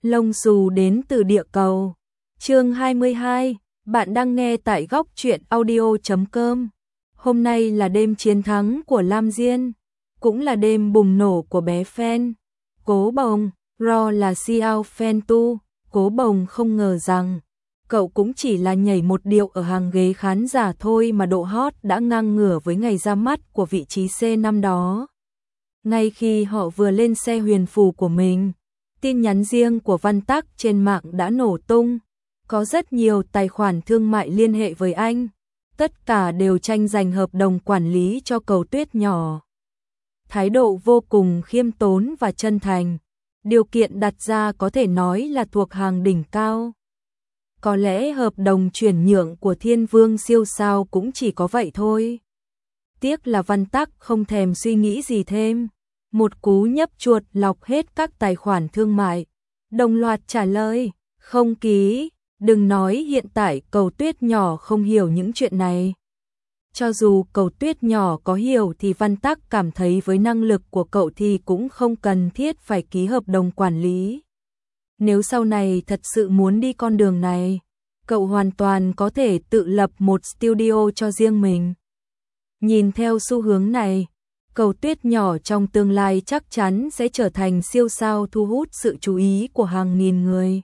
Lông xù đến từ địa cầu. Chương 22, bạn đang nghe tại góc truyện audio.com. Hôm nay là đêm chiến thắng của Lam Diên, cũng là đêm bùng nổ của bé Fan. Cố Bồng, Ro là Xiao Fan Tu, Cố Bồng không ngờ rằng cậu cũng chỉ là nhảy một điệu ở hàng ghế khán giả thôi mà độ hot đã ngang ngửa với ngày ra mắt của vị trí C năm đó. Ngay khi họ vừa lên xe huyền phù của mình, tin nhắn riêng của Văn Tắc trên mạng đã nổ tung. Có rất nhiều tài khoản thương mại liên hệ với anh. Tất cả đều tranh giành hợp đồng quản lý cho Cầu Tuyết nhỏ. Thái độ vô cùng khiêm tốn và chân thành. Điều kiện đặt ra có thể nói là thuộc hàng đỉnh cao. Có lẽ hợp đồng chuyển nhượng của Thiên Vương siêu sao cũng chỉ có vậy thôi. Tiếc là Văn Tắc không thèm suy nghĩ gì thêm. Một cú nhấp chuột lọc hết các tài khoản thương mại. Đồng loạt trả lời, không ký. Đừng nói hiện tại Cầu Tuyết nhỏ không hiểu những chuyện này. Cho dù Cầu Tuyết nhỏ có hiểu thì Văn Tắc cảm thấy với năng lực của cậu thì cũng không cần thiết phải ký hợp đồng quản lý. Nếu sau này thật sự muốn đi con đường này, cậu hoàn toàn có thể tự lập một studio cho riêng mình. Nhìn theo xu hướng này, Cầu Tuyết nhỏ trong tương lai chắc chắn sẽ trở thành siêu sao thu hút sự chú ý của hàng nghìn người.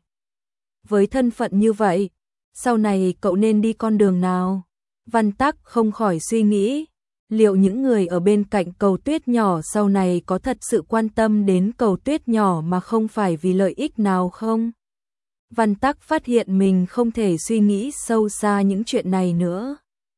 Với thân phận như vậy, sau này cậu nên đi con đường nào? Văn Tắc không khỏi suy nghĩ, liệu những người ở bên cạnh Cầu Tuyết nhỏ sau này có thật sự quan tâm đến Cầu Tuyết nhỏ mà không phải vì lợi ích nào không? Văn Tắc phát hiện mình không thể suy nghĩ sâu xa những chuyện này nữa.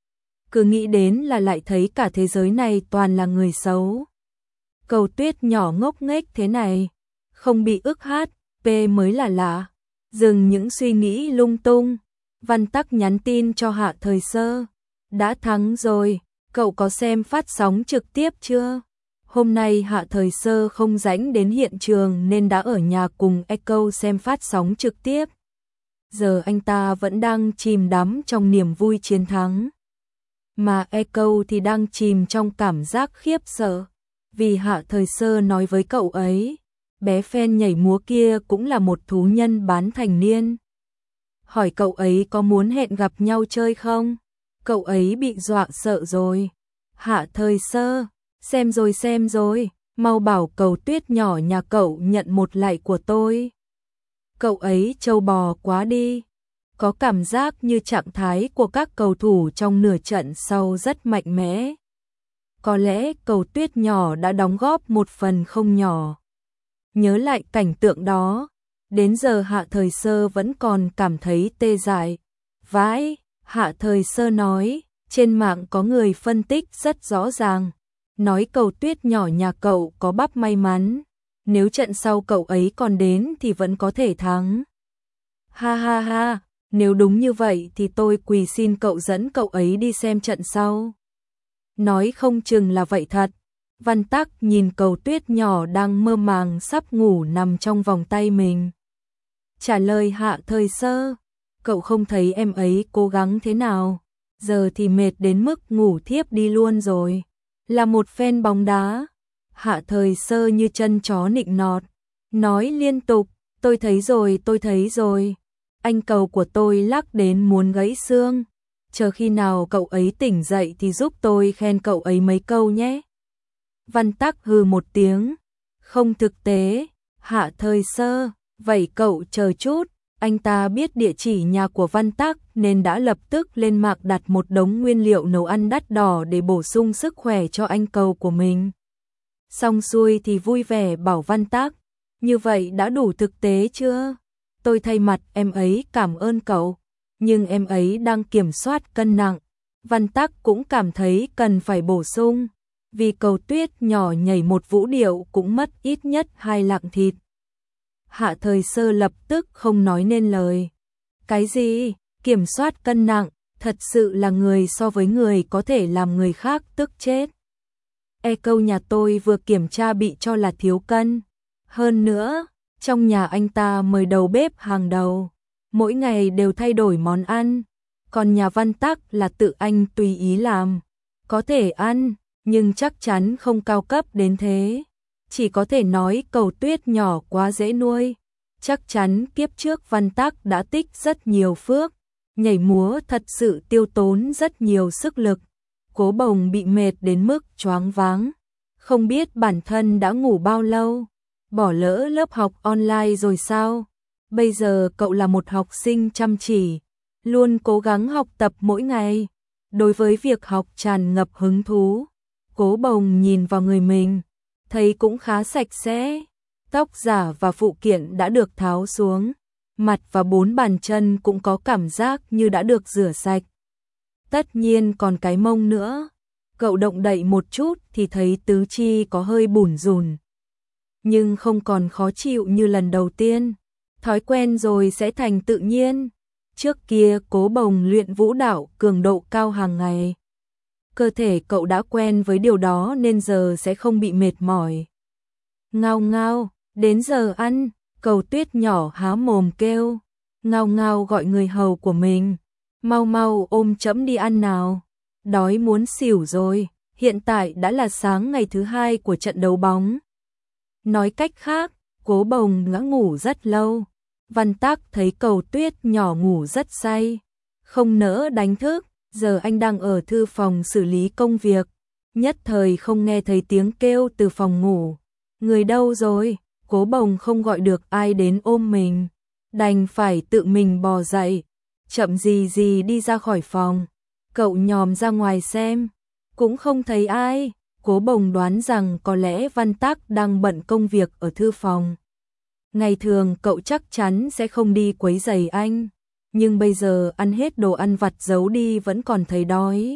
Cứ nghĩ đến là lại thấy cả thế giới này toàn là người xấu. Cầu Tuyết nhỏ ngốc nghếch thế này, không bị ức HP mới là lạ. Dừng những suy nghĩ lung tung, Văn Tắc nhắn tin cho Hạ Thời Sơ. Đã thắng rồi, cậu có xem phát sóng trực tiếp chưa? Hôm nay Hạ Thời Sơ không rảnh đến hiện trường nên đã ở nhà cùng Echo xem phát sóng trực tiếp. Giờ anh ta vẫn đang chìm đắm trong niềm vui chiến thắng. Mà Echo thì đang chìm trong cảm giác khiếp sợ. Vì Hạ Thời Sơ nói với cậu ấy, bé Fan nhảy múa kia cũng là một thú nhân bán thành niên. Hỏi cậu ấy có muốn hẹn gặp nhau chơi không? Cậu ấy bị dọa sợ rồi. Hạ Thời Sơ, xem rồi, mau bảo Cầu Tuyết nhỏ nhà cậu nhận một like của tôi. Cậu ấy trâu bò quá đi. Có cảm giác như trạng thái của các cầu thủ trong nửa trận sau rất mạnh mẽ. Có lẽ Cầu Tuyết nhỏ đã đóng góp một phần không nhỏ. Nhớ lại cảnh tượng đó, đến giờ Hạ Thời Sơ vẫn còn cảm thấy tê dại. Vãi, Hạ Thời Sơ nói, trên mạng có người phân tích rất rõ ràng, nói Cầu Tuyết nhỏ nhà cậu có bắp may mắn, nếu trận sau cậu ấy còn đến thì vẫn có thể thắng. Ha ha ha, nếu đúng như vậy thì tôi quỳ xin cậu dẫn cậu ấy đi xem trận sau. Nói không chừng là vậy thật. Văn Tắc nhìn Cầu Tuyết nhỏ đang mơ màng sắp ngủ nằm trong vòng tay mình. Trả lời Hạ Thời Sơ, cậu không thấy em ấy cố gắng thế nào, giờ thì mệt đến mức ngủ thiếp đi luôn rồi. Là một fan bóng đá, Hạ Thời Sơ như chân chó nịnh nọt, nói liên tục, tôi thấy rồi. Anh Cầu của tôi lắc đến muốn gãy xương, chờ khi nào cậu ấy tỉnh dậy thì giúp tôi khen cậu ấy mấy câu nhé. Văn Tắc hừ một tiếng, không thực tế. Hạ Thời Sơ, vậy cậu chờ chút. Anh ta biết địa chỉ nhà của Văn Tắc nên đã lập tức lên mạng đặt một đống nguyên liệu nấu ăn đắt đỏ để bổ sung sức khỏe cho anh Cầu của mình. Xong xuôi thì vui vẻ bảo Văn Tắc, như vậy đã đủ thực tế chưa? Tôi thay mặt em ấy cảm ơn cậu, nhưng em ấy đang kiểm soát cân nặng. Văn Tắc cũng cảm thấy cần phải bổ sung, vì Cầu Tuyết nhỏ nhảy một vũ điệu cũng mất ít nhất 2 lạng thịt. Hạ Thời Sơ lập tức không nói nên lời. Cái gì? Kiểm soát cân nặng, thật sự là người so với người có thể làm người khác tức chết. Echo nhà tôi vừa kiểm tra bị cho là thiếu cân. Hơn nữa, trong nhà anh ta mời đầu bếp hàng đầu, mỗi ngày đều thay đổi món ăn. Còn nhà Văn Tắc là tự anh tùy ý làm. Có thể ăn, nhưng chắc chắn không cao cấp đến thế. Chỉ có thể nói Cầu Tuyết nhỏ quá dễ nuôi. Chắc chắn kiếp trước Văn Tắc đã tích rất nhiều phước, nhảy múa thật sự tiêu tốn rất nhiều sức lực. Cố Bồng bị mệt đến mức choáng váng, không biết bản thân đã ngủ bao lâu, bỏ lỡ lớp học online rồi sao? Bây giờ cậu là một học sinh chăm chỉ, luôn cố gắng học tập mỗi ngày. Đối với việc học tràn ngập hứng thú. Cố Bồng nhìn vào người mình, thấy cũng khá sạch sẽ. Tóc giả và phụ kiện đã được tháo xuống, mặt và 4 bàn chân cũng có cảm giác như đã được rửa sạch. Tất nhiên còn cái mông nữa. Cậu động đậy một chút thì thấy tứ chi có hơi bủn rủn, nhưng không còn khó chịu như lần đầu tiên. Thói quen rồi sẽ thành tự nhiên. Trước kia Cố Bồng luyện vũ đạo cường độ cao hàng ngày. Cơ thể cậu đã quen với điều đó nên giờ sẽ không bị mệt mỏi. Ngao ngao, đến giờ ăn, Cầu Tuyết nhỏ há mồm kêu. Ngao ngao gọi người hầu của mình. Mau mau ôm trẫm đi ăn nào. Đói muốn xỉu rồi, hiện tại đã là sáng ngày thứ 2 của trận đấu bóng. Nói cách khác, Cố Bồng đã ngủ rất lâu. Văn Tắc thấy Cầu Tuyết nhỏ ngủ rất say, không nỡ đánh thức, giờ anh đang ở thư phòng xử lý công việc, nhất thời không nghe thấy tiếng kêu từ phòng ngủ. Người đâu rồi? Cố Bồng không gọi được ai đến ôm mình, đành phải tự mình bò dậy, chậm gì gì đi ra khỏi phòng. Cậu nhòm ra ngoài xem, cũng không thấy ai. Cố Bồng đoán rằng có lẽ Văn Tắc đang bận công việc ở thư phòng. Ngày thường cậu chắc chắn sẽ không đi quấy rầy anh, nhưng bây giờ ăn hết đồ ăn vặt giấu đi vẫn còn thấy đói.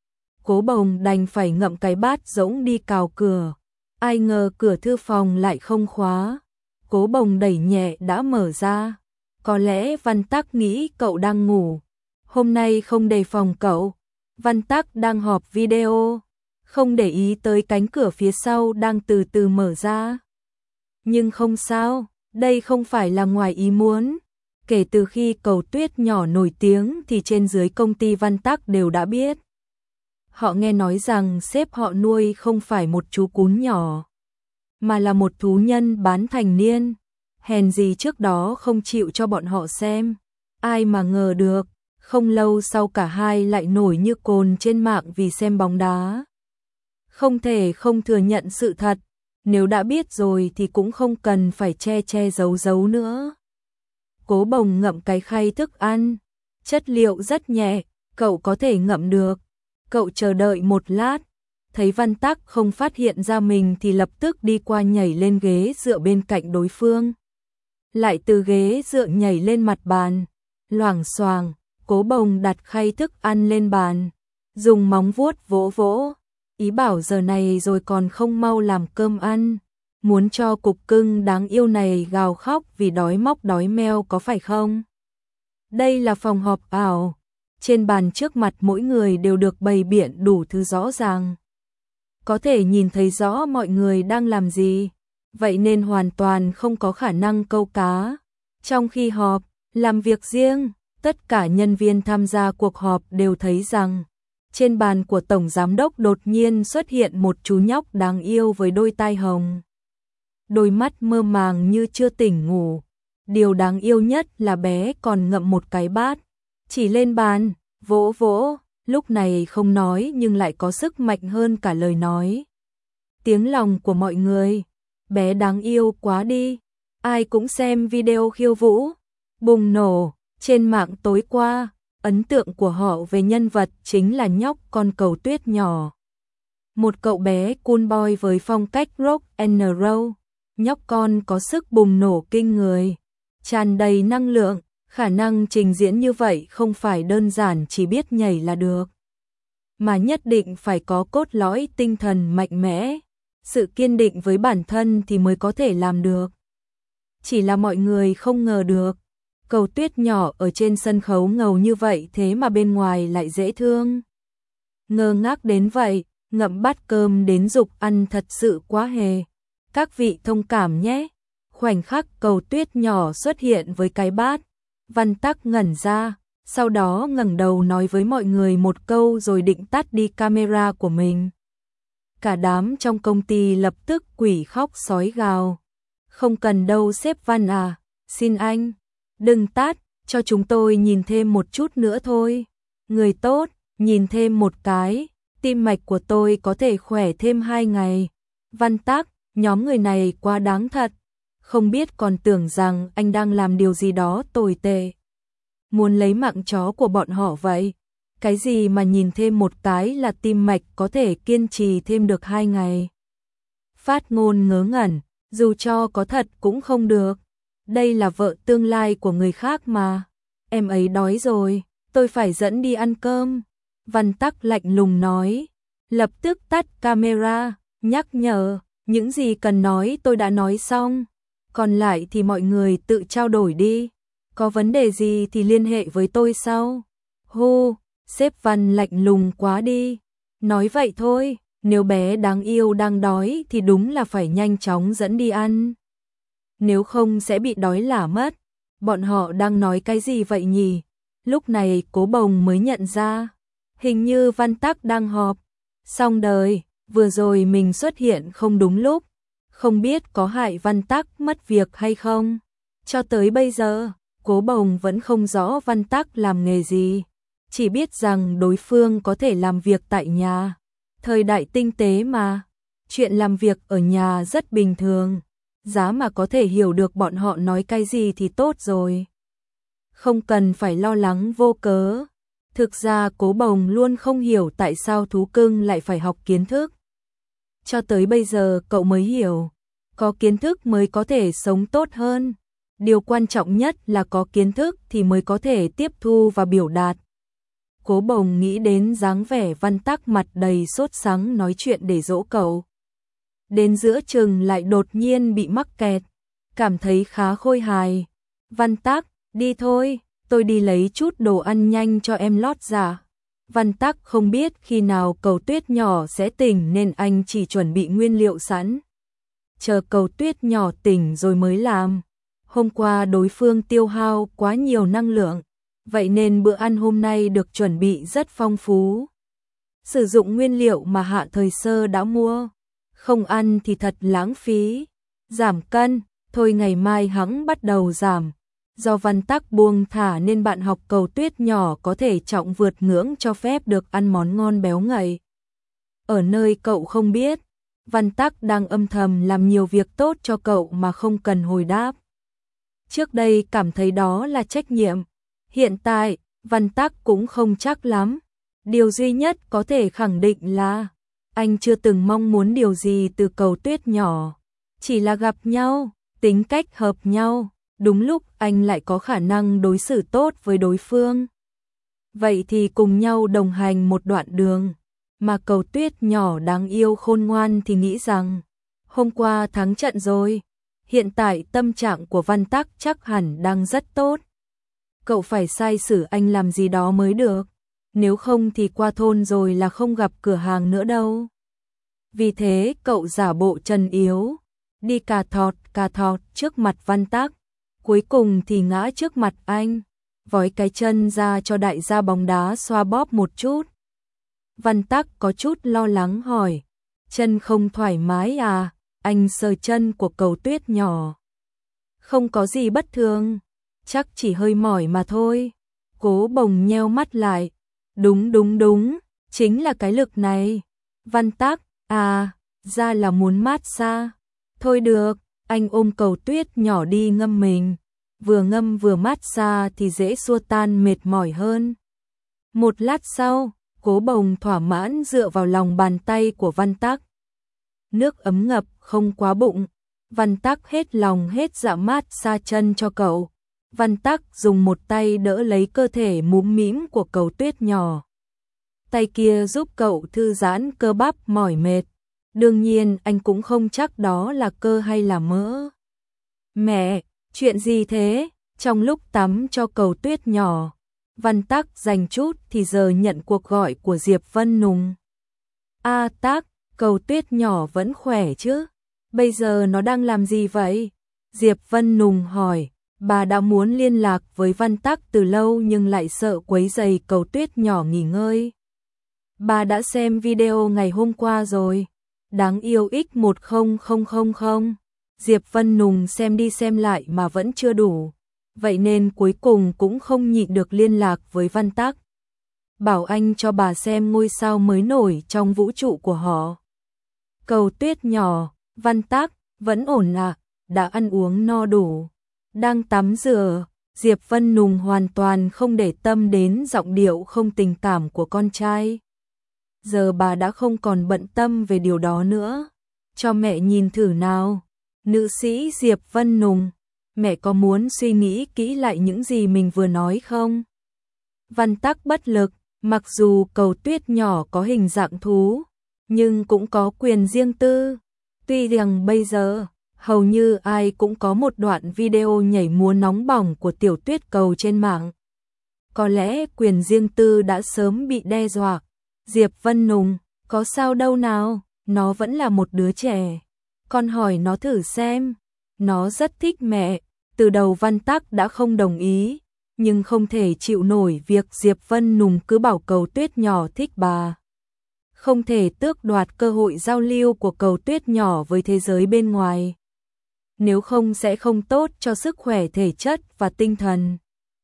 Cố Bồng đành phải ngậm cái bát rỗng đi cào cửa. Ai ngờ cửa thư phòng lại không khóa. Cố Bồng đẩy nhẹ đã mở ra. Có lẽ Văn Tắc nghĩ cậu đang ngủ. Hôm nay không đề phòng cậu. Văn Tắc đang họp video, không để ý tới cánh cửa phía sau đang từ từ mở ra. Nhưng không sao, đây không phải là ngoài ý muốn. Kể từ khi Cầu Tuyết nhỏ nổi tiếng thì trên dưới công ty Văn Tắc đều đã biết. Họ nghe nói rằng sếp họ nuôi không phải một chú cún nhỏ, mà là một thú nhân bán thành niên. Hèn gì trước đó không chịu cho bọn họ xem. Ai mà ngờ được, không lâu sau cả hai lại nổi như cồn trên mạng vì xem bóng đá. Không thể không thừa nhận sự thật, nếu đã biết rồi thì cũng không cần phải che che giấu giấu nữa. Cố Bồng ngậm cái khay thức ăn, chất liệu rất nhẹ, cậu có thể ngậm được. Cậu chờ đợi một lát, thấy Văn Tắc không phát hiện ra mình thì lập tức đi qua nhảy lên ghế dựa bên cạnh đối phương. Lại từ ghế dựa nhảy lên mặt bàn, loảng xoảng. Cố Bồng đặt khay thức ăn lên bàn, dùng móng vuốt vỗ vỗ, ý bảo giờ này rồi còn không mau làm cơm ăn, muốn cho cục cưng đáng yêu này gào khóc vì đói móc đói meo có phải không? Đây là phòng họp ảo, trên bàn trước mặt mỗi người đều được bày biện đủ thứ rõ ràng. Có thể nhìn thấy rõ mọi người đang làm gì, vậy nên hoàn toàn không có khả năng câu cá. Trong khi họp, làm việc riêng, tất cả nhân viên tham gia cuộc họp đều thấy rằng trên bàn của Tổng Giám đốc đột nhiên xuất hiện một chú nhóc đáng yêu với đôi tai hồng. Đôi mắt mơ màng như chưa tỉnh ngủ. Điều đáng yêu nhất là bé còn ngậm một cái bát, chỉ lên bàn, vỗ vỗ, lúc này không nói nhưng lại có sức mạnh hơn cả lời nói. Tiếng lòng của mọi người, bé đáng yêu quá đi, ai cũng xem video khiêu vũ, bùng nổ. Trên mạng tối qua, ấn tượng của họ về nhân vật chính là nhóc con Cầu Tuyết nhỏ. Một cậu bé cool boy với phong cách rock and roll, nhóc con có sức bùng nổ kinh người, tràn đầy năng lượng, khả năng trình diễn như vậy không phải đơn giản chỉ biết nhảy là được, mà nhất định phải có cốt lõi tinh thần mạnh mẽ, sự kiên định với bản thân thì mới có thể làm được. Chỉ là mọi người không ngờ được, Cầu Tuyết nhỏ ở trên sân khấu ngầu như vậy thế mà bên ngoài lại dễ thương. Ngơ ngác đến vậy, ngậm bát cơm đến dục ăn thật sự quá hề. Các vị thông cảm nhé. Khoảnh khắc Cầu Tuyết nhỏ xuất hiện với cái bát, Văn Tắc ngẩn ra, sau đó ngẩng đầu nói với mọi người một câu rồi định tắt đi camera của mình. Cả đám trong công ty lập tức quỷ khóc sói gào. Không cần đâu sếp Văn à, xin anh, đừng tát, cho chúng tôi nhìn thêm một chút nữa thôi. Người tốt, nhìn thêm một cái, tim mạch của tôi có thể khỏe thêm 2 ngày. Văn Tắc, nhóm người này quá đáng thật, không biết còn tưởng rằng anh đang làm điều gì đó tồi tệ. Muốn lấy mạng chó của bọn họ vậy. Cái gì mà nhìn thêm một cái là tim mạch có thể kiên trì thêm được 2 ngày. Phát Ngôn ngớ ngẩn, dù cho có thật cũng không được. Đây là vợ tương lai của người khác mà. Em ấy đói rồi, tôi phải dẫn đi ăn cơm. Văn Tắc lạnh lùng nói, lập tức tắt camera, nhắc nhở, những gì cần nói tôi đã nói xong. Còn lại thì mọi người tự trao đổi đi. Có vấn đề gì thì liên hệ với tôi sau. Hô, sếp Văn lạnh lùng quá đi. Nói vậy thôi, nếu bé đáng yêu đang đói thì đúng là phải nhanh chóng dẫn đi ăn. Nếu không sẽ bị đói lả mất. Bọn họ đang nói cái gì vậy nhỉ? Lúc này Cố Bồng mới nhận ra. Hình như Văn Tắc đang họp. Xong đời, vừa rồi mình xuất hiện không đúng lúc. Không biết có hại Văn Tắc mất việc hay không. Cho tới bây giờ, Cố Bồng vẫn không rõ Văn Tắc làm nghề gì. Chỉ biết rằng đối phương có thể làm việc tại nhà. Thời đại tinh tế mà. Chuyện làm việc ở nhà rất bình thường. Giá mà có thể hiểu được bọn họ nói cái gì thì tốt rồi. Không cần phải lo lắng vô cớ. Thực ra Cố Bồng luôn không hiểu tại sao thú cưng lại phải học kiến thức. Cho tới bây giờ cậu mới hiểu. Có kiến thức mới có thể sống tốt hơn. Điều quan trọng nhất là có kiến thức thì mới có thể tiếp thu và biểu đạt. Cố Bồng nghĩ đến dáng vẻ Văn Tắc mặt đầy sốt sắng nói chuyện để dỗ cậu. Đến giữa chừng lại đột nhiên bị mắc kẹt, cảm thấy khá khôi hài. Văn Tắc, đi thôi, tôi đi lấy chút đồ ăn nhanh cho em lót dạ. Văn Tắc không biết khi nào Cầu Tuyết nhỏ sẽ tỉnh nên anh chỉ chuẩn bị nguyên liệu sẵn. Chờ Cầu Tuyết nhỏ tỉnh rồi mới làm. Hôm qua đối phương tiêu hao quá nhiều năng lượng, vậy nên bữa ăn hôm nay được chuẩn bị rất phong phú. Sử dụng nguyên liệu mà Hạ Thời Sơ đã mua. Không ăn thì thật lãng phí. Giảm cân, thôi ngày mai hắn bắt đầu giảm. Do Văn Tắc buông thả nên bạn học Cầu Tuyết nhỏ có thể trọng vượt ngưỡng cho phép được ăn món ngon béo ngậy. Ở nơi cậu không biết, Văn Tắc đang âm thầm làm nhiều việc tốt cho cậu mà không cần hồi đáp. Trước đây cảm thấy đó là trách nhiệm. Hiện tại, Văn Tắc cũng không chắc lắm. Điều duy nhất có thể khẳng định là anh chưa từng mong muốn điều gì từ Cầu Tuyết nhỏ. Chỉ là gặp nhau, tính cách hợp nhau, đúng lúc anh lại có khả năng đối xử tốt với đối phương. Vậy thì cùng nhau đồng hành một đoạn đường. Mà Cầu Tuyết nhỏ đáng yêu khôn ngoan thì nghĩ rằng hôm qua thắng trận rồi. Hiện tại tâm trạng của Văn Tắc chắc hẳn đang rất tốt. Cậu phải sai xử anh làm gì đó mới được. Nếu không thì qua thôn rồi là không gặp cửa hàng nữa đâu. Vì thế cậu giả bộ trần yếu, đi cà thọt trước mặt Văn Tắc. Cuối cùng thì ngã trước mặt anh, vói cái chân ra cho đại gia bóng đá xoa bóp một chút. Văn Tắc có chút lo lắng hỏi, chân không thoải mái à? Anh sờ chân của Cầu Tuyết nhỏ. Không có gì bất thường, chắc chỉ hơi mỏi mà thôi. Cố Bồng nheo mắt lại. Đúng, chính là cái lực này. Văn Tắc, à, ra là muốn mát xa. Thôi được, anh ôm Cầu Tuyết nhỏ đi ngâm mình. Vừa ngâm vừa mát xa thì dễ xua tan mệt mỏi hơn. Một lát sau, Cố Bồng thỏa mãn dựa vào lòng bàn tay của Văn Tắc. Nước ấm ngập, không quá bụng. Văn Tắc hết lòng hết dạ mát xa chân cho cậu. Văn Tắc dùng một tay đỡ lấy cơ thể múm mĩm của Cầu Tuyết nhỏ. Tay kia giúp cậu thư giãn cơ bắp mỏi mệt. Đương nhiên anh cũng không chắc đó là cơ hay là mỡ. Mẹ, chuyện gì thế? Trong lúc tắm cho Cầu Tuyết nhỏ, Văn Tắc dành chút thì giờ nhận cuộc gọi của Diệp Vân Nùng. A Tắc, Cầu Tuyết nhỏ vẫn khỏe chứ? Bây giờ nó đang làm gì vậy? Diệp Vân Nùng hỏi. Bà đã muốn liên lạc với Văn Tắc từ lâu nhưng lại sợ quấy rầy Cầu Tuyết nhỏ nghỉ ngơi. Bà đã xem video ngày hôm qua rồi. Đáng yêu X10000. Diệp Vân Nùng xem đi xem lại mà vẫn chưa đủ, vậy nên cuối cùng cũng không nhịn được liên lạc với Văn Tắc. Bảo anh cho bà xem ngôi sao mới nổi trong vũ trụ của họ. Cầu Tuyết nhỏ, Văn Tắc, vẫn ổn ạ, đã ăn uống no đủ, đang tắm rửa. Diệp Vân Nùng hoàn toàn không để tâm đến giọng điệu không tình cảm của con trai. Giờ bà đã không còn bận tâm về điều đó nữa. Cho mẹ nhìn thử nào. Nữ sĩ Diệp Vân Nùng, mẹ có muốn suy nghĩ kỹ lại những gì mình vừa nói không? Văn Tắc bất lực, mặc dù Cầu Tuyết nhỏ có hình dạng thú, nhưng cũng có quyền riêng tư. Tuy rằng bây giờ, hầu như ai cũng có một đoạn video nhảy múa nóng bỏng của tiểu tuyết cầu trên mạng. Có lẽ quyền riêng tư đã sớm bị đe dọa. Diệp Vân Nùng, có sao đâu nào, nó vẫn là một đứa trẻ. Con hỏi nó thử xem. Nó rất thích mẹ. Từ đầu Văn Tắc đã không đồng ý, nhưng không thể chịu nổi việc Diệp Vân Nùng cứ bảo Cầu Tuyết nhỏ thích bà. Không thể tước đoạt cơ hội giao lưu của Cầu Tuyết nhỏ với thế giới bên ngoài. Nếu không sẽ không tốt cho sức khỏe thể chất và tinh thần.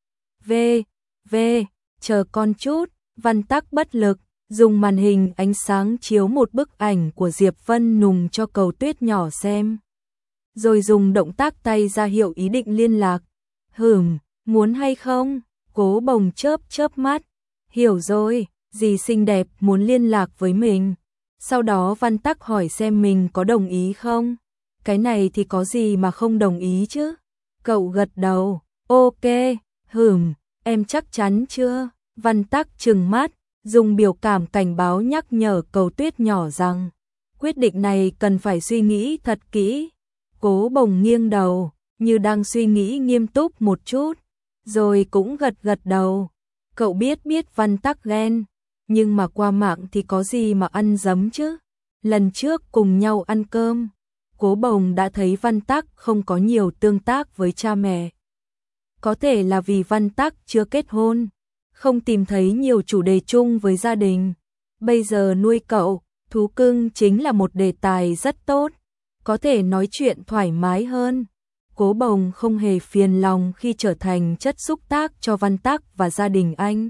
Chờ con chút, Văn Tắc bất lực, dùng màn hình ánh sáng chiếu một bức ảnh của Diệp Vân Nùng cho Cầu Tuyết nhỏ xem. Rồi dùng động tác tay ra hiệu ý định liên lạc. Muốn hay không? Cố Bồng chớp mắt. Hiểu rồi, dì xinh đẹp muốn liên lạc với mình. Sau đó Văn Tắc hỏi xem mình có đồng ý không? Cái này thì có gì mà không đồng ý chứ? Cậu gật đầu, ok, em chắc chắn chưa? Văn Tắc trừng mắt, dùng biểu cảm cảnh báo nhắc nhở Cầu Tuyết nhỏ rằng quyết định này cần phải suy nghĩ thật kỹ. Cố Bồng nghiêng đầu, như đang suy nghĩ nghiêm túc một chút, rồi cũng gật đầu. Cậu biết Văn Tắc ghen, nhưng mà qua mạng thì có gì mà ăn dấm chứ? Lần trước cùng nhau ăn cơm, Cố Bồng đã thấy Văn Tắc không có nhiều tương tác với cha mẹ. Có thể là vì Văn Tắc chưa kết hôn, không tìm thấy nhiều chủ đề chung với gia đình. Bây giờ nuôi cậu, thú cưng chính là một đề tài rất tốt, có thể nói chuyện thoải mái hơn. Cố Bồng không hề phiền lòng khi trở thành chất xúc tác cho Văn Tắc và gia đình anh.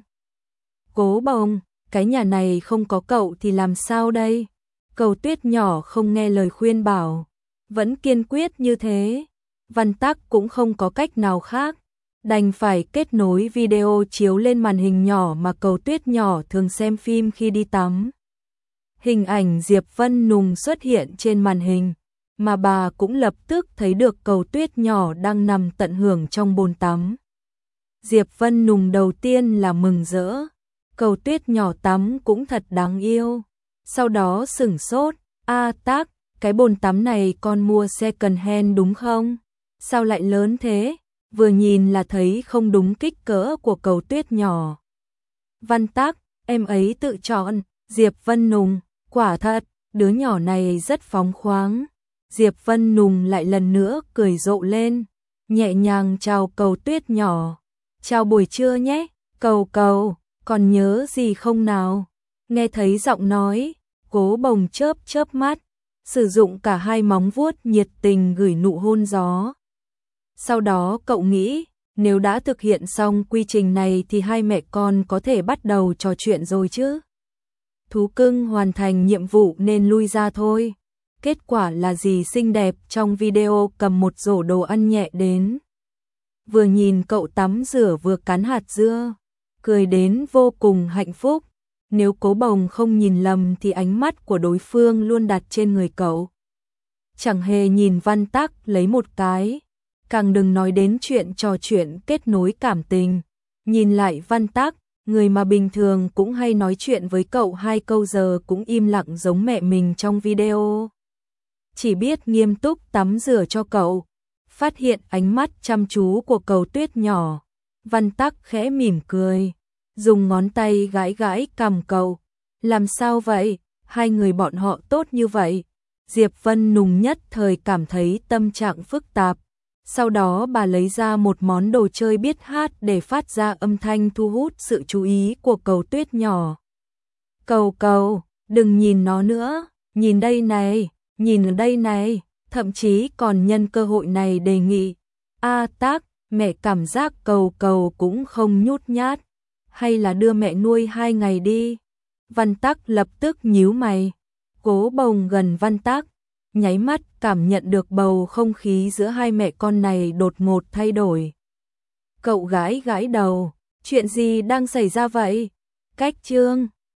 Cố Bồng, cái nhà này không có cậu thì làm sao đây? Cầu Tuyết nhỏ không nghe lời khuyên bảo, vẫn kiên quyết như thế. Văn Tắc cũng không có cách nào khác, đành phải kết nối video chiếu lên màn hình nhỏ mà Cầu Tuyết nhỏ thường xem phim khi đi tắm. Hình ảnh Diệp Vân Nùng xuất hiện trên màn hình, mà bà cũng lập tức thấy được Cầu Tuyết nhỏ đang nằm tận hưởng trong bồn tắm. Diệp Vân Nùng đầu tiên là mừng rỡ, Cầu Tuyết nhỏ tắm cũng thật đáng yêu. Sau đó sửng sốt, Tắc, cái bồn tắm này con mua second hand đúng không? Sao lại lớn thế? Vừa nhìn là thấy không đúng kích cỡ của Cầu Tuyết nhỏ. Văn Tắc, em ấy tự chọn. Diệp Vân Nùng, quả thật, đứa nhỏ này rất phóng khoáng. Diệp Vân Nùng lại lần nữa cười rộ lên, nhẹ nhàng chào Cầu Tuyết nhỏ. Chào buổi trưa nhé, Cầu, còn nhớ gì không nào? Nghe thấy giọng nói, Cố Bồng chớp mắt, sử dụng cả hai móng vuốt nhiệt tình gửi nụ hôn gió. Sau đó cậu nghĩ, nếu đã thực hiện xong quy trình này thì hai mẹ con có thể bắt đầu trò chuyện rồi chứ. Thú cưng hoàn thành nhiệm vụ nên lui ra thôi. Kết quả là dì xinh đẹp trong video cầm một rổ đồ ăn nhẹ đến. Vừa nhìn cậu tắm rửa vừa cắn hạt dưa, cười đến vô cùng hạnh phúc. Nếu Cố Bồng không nhìn lầm thì ánh mắt của đối phương luôn đặt trên người cậu. Chẳng hề nhìn Văn Tắc lấy một cái, càng đừng nói đến chuyện trò chuyện kết nối cảm tình. Nhìn lại Văn Tắc, người mà bình thường cũng hay nói chuyện với cậu 2 câu giờ cũng im lặng giống mẹ mình trong video. Chỉ biết nghiêm túc tắm rửa cho cậu. Phát hiện ánh mắt chăm chú của Cầu Tuyết nhỏ, Văn Tắc khẽ mỉm cười, dùng ngón tay gãi cằm cậu. Làm sao vậy? Hai người bọn họ tốt như vậy? Diệp Vân Nùng nhất thời cảm thấy tâm trạng phức tạp. Sau đó bà lấy ra một món đồ chơi biết hát để phát ra âm thanh thu hút sự chú ý của Cầu Tuyết nhỏ. Cầu, đừng nhìn nó nữa, nhìn đây này, nhìn ở đây này. thậm chí còn nhân cơ hội này đề nghị, a Tác, mẹ cảm giác Cầu Cầu cũng không nhút nhát, hay là đưa mẹ nuôi 2 ngày đi. Văn Tắc lập tức nhíu mày, Cố Bồng gần Văn Tắc, nháy mắt cảm nhận được bầu không khí giữa hai mẹ con này đột ngột thay đổi. Cậu gái gãi đầu, chuyện gì đang xảy ra vậy? Cách Trương